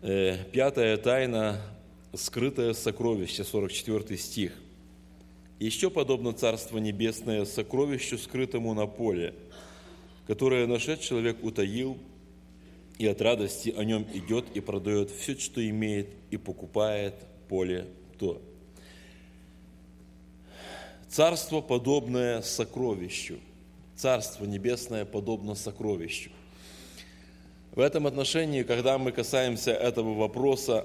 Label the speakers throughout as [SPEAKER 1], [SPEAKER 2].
[SPEAKER 1] Пятая тайна – скрытое сокровище, 44 стих. «Еще подобно Царство Небесное сокровищу, скрытому на поле, которое нашед человек утаил, и от радости о нем идет и продает все, что имеет, и покупает поле то». Царство, подобное сокровищу. Царство Небесное подобно сокровищу. В этом отношении, когда мы касаемся этого вопроса,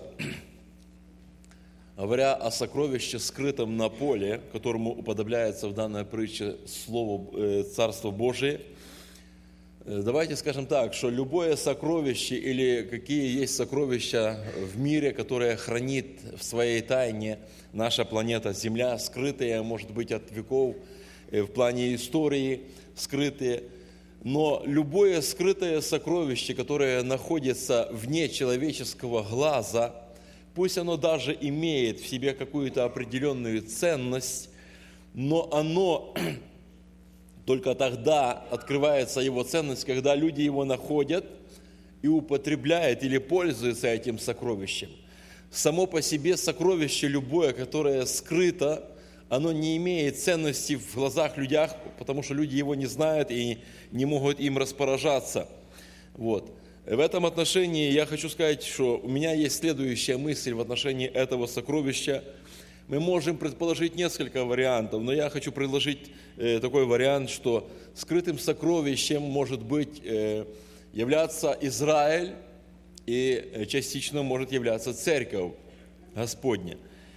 [SPEAKER 1] говоря о сокровище, скрытом на поле, которому уподобляется в данной притче слово Царство Божие, давайте скажем так, что любое сокровище или какие есть сокровища в мире, которое хранит в своей тайне наша планета Земля, скрытые, может быть, от веков, в плане истории скрытые, но любое скрытое сокровище, которое находится вне человеческого глаза, пусть оно даже имеет в себе какую-то определенную ценность, но оно только тогда открывается его ценность, когда люди его находят и употребляют или пользуются этим сокровищем. Само по себе сокровище любое, которое скрыто, оно не имеет ценности в глазах людей, потому что люди его не знают и не могут им распоряжаться. Вот. В этом отношении я хочу сказать, что у меня есть следующая мысль в отношении этого сокровища. Мы можем предположить несколько вариантов, но я хочу предложить такой вариант, что скрытым сокровищем может быть являться Израиль и частично может являться Церковь Господня.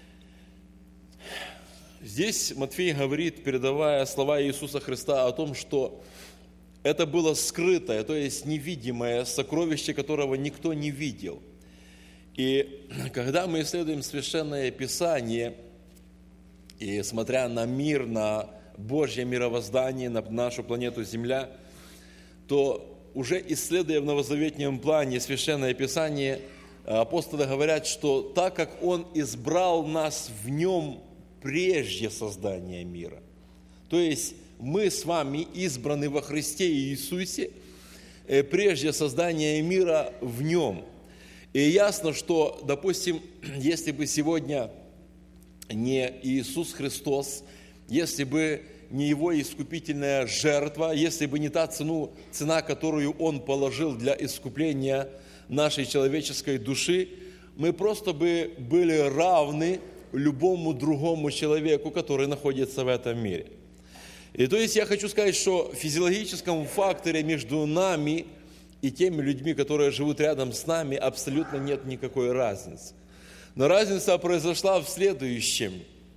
[SPEAKER 1] Здесь Матфей говорит, передавая слова Иисуса Христа о том, что это было скрытое, то есть невидимое сокровище, которого никто не видел. И когда мы исследуем Священное Писание, и смотря на мир, на Божье мировоздание, на нашу планету Земля, то уже исследуя в новозаветном плане Священное Писание, апостолы говорят, что так как Он избрал нас в Нем прежде создания мира, то есть мы с вами избраны во Христе Иисусе прежде создания мира в Нем. И ясно, что, допустим, если бы сегодня не Иисус Христос, если бы не Его искупительная жертва, если бы не та цена, которую Он положил для искупления нашей человеческой души, мы просто бы были равны любому другому человеку, который находится в этом мире. И то есть я хочу сказать, что в физиологическом факторе между нами и теми людьми, которые живут рядом с нами, абсолютно нет никакой разницы. Но разница произошла в следующем.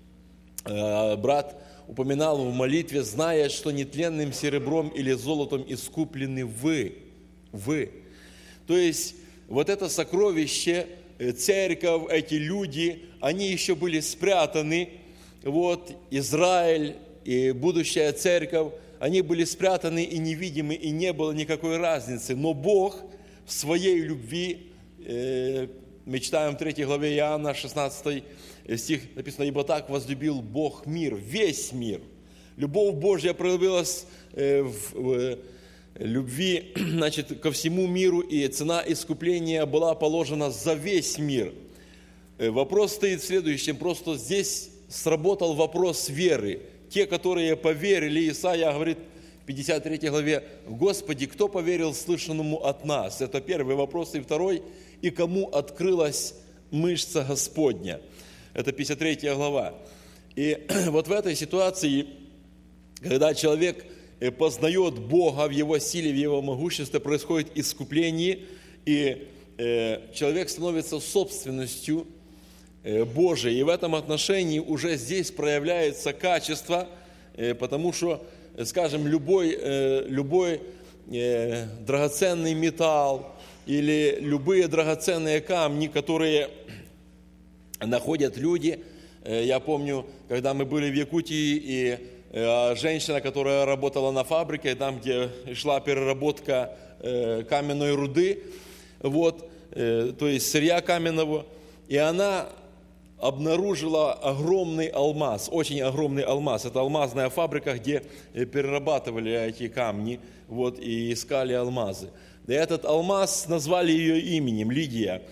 [SPEAKER 1] Брат упоминал в молитве, зная, что нетленным серебром или золотом искуплены вы. То есть вот это сокровище, церковь, эти люди, они еще были спрятаны. Вот Израиль и будущая церковь, они были спрятаны и невидимы, и не было никакой разницы. Но Бог в своей любви, мы читаем в 3 главе Иоанна, 16 стих, написано, «Ибо так возлюбил Бог мир, весь мир». Любовь Божья проявилась в любви, ко всему миру, и цена искупления была положена за весь мир. Вопрос стоит в следующем, просто здесь сработал вопрос веры. Те, которые поверили, Исаия говорит в 53 главе, «Господи, кто поверил слышанному от нас?» Это первый вопрос. И второй, «И кому открылась мышца Господня?» Это 53 глава. И вот в этой ситуации, когда человек познает Бога в Его силе, в Его могуществе, происходит искупление, и человек становится собственностью Божией. И в этом отношении уже здесь проявляется качество, потому что, скажем, любой драгоценный металл или любые драгоценные камни, которые находят люди. Я помню, когда мы были в Якутии, и женщина, которая работала на фабрике, там, где шла переработка каменной руды, вот, то есть сырья каменного, и она обнаружила огромный алмаз, очень огромный алмаз. Это алмазная фабрика, где перерабатывали эти камни, вот, и искали алмазы. И этот алмаз назвали ее именем, Лидия.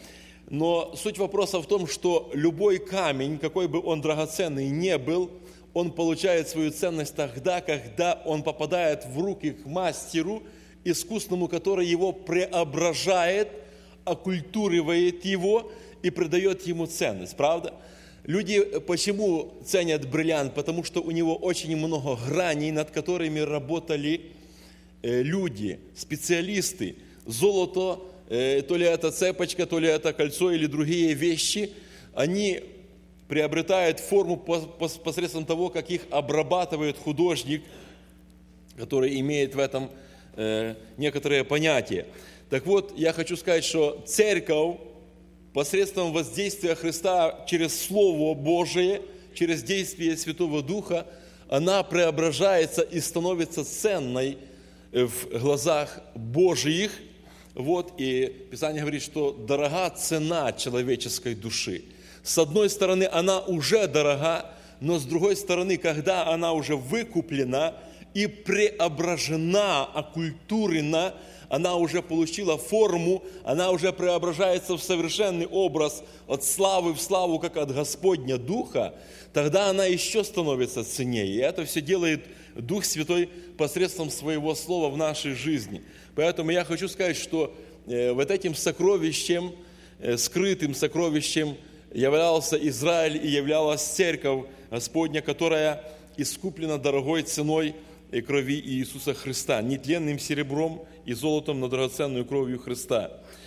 [SPEAKER 1] Но суть вопроса в том, что любой камень, какой бы он драгоценный ни был, он получает свою ценность тогда, когда он попадает в руки к мастеру, искусному, который его преображает, оккультуривает его и придает ему ценность. Правда? Люди почему ценят бриллиант? Потому что у него очень много граней, над которыми работали люди, специалисты. Золото, то ли это цепочка, то ли это кольцо или другие вещи, они приобретают форму посредством того, как их обрабатывает художник, который имеет в этом некоторые понятия. Так вот, я хочу сказать, что церковь посредством воздействия Христа через Слово Божие, через действие Святого Духа, она преображается и становится ценной в глазах Божьих. Вот, и Писание говорит, что дорога цена человеческой души. С одной стороны, она уже дорога, но с другой стороны, когда она уже выкуплена и преображена, оккультурена, она уже получила форму, она уже преображается в совершенный образ от славы в славу, как от Господня Духа, тогда она еще становится ценнее. И это все делает Дух Святой посредством Своего Слова в нашей жизни. Поэтому я хочу сказать, что вот этим сокровищем, скрытым сокровищем являлся Израиль и являлась Церковь Господня, которая искуплена дорогой ценой крови Иисуса Христа, нетленным серебром и золотом, но драгоценную кровью Христа.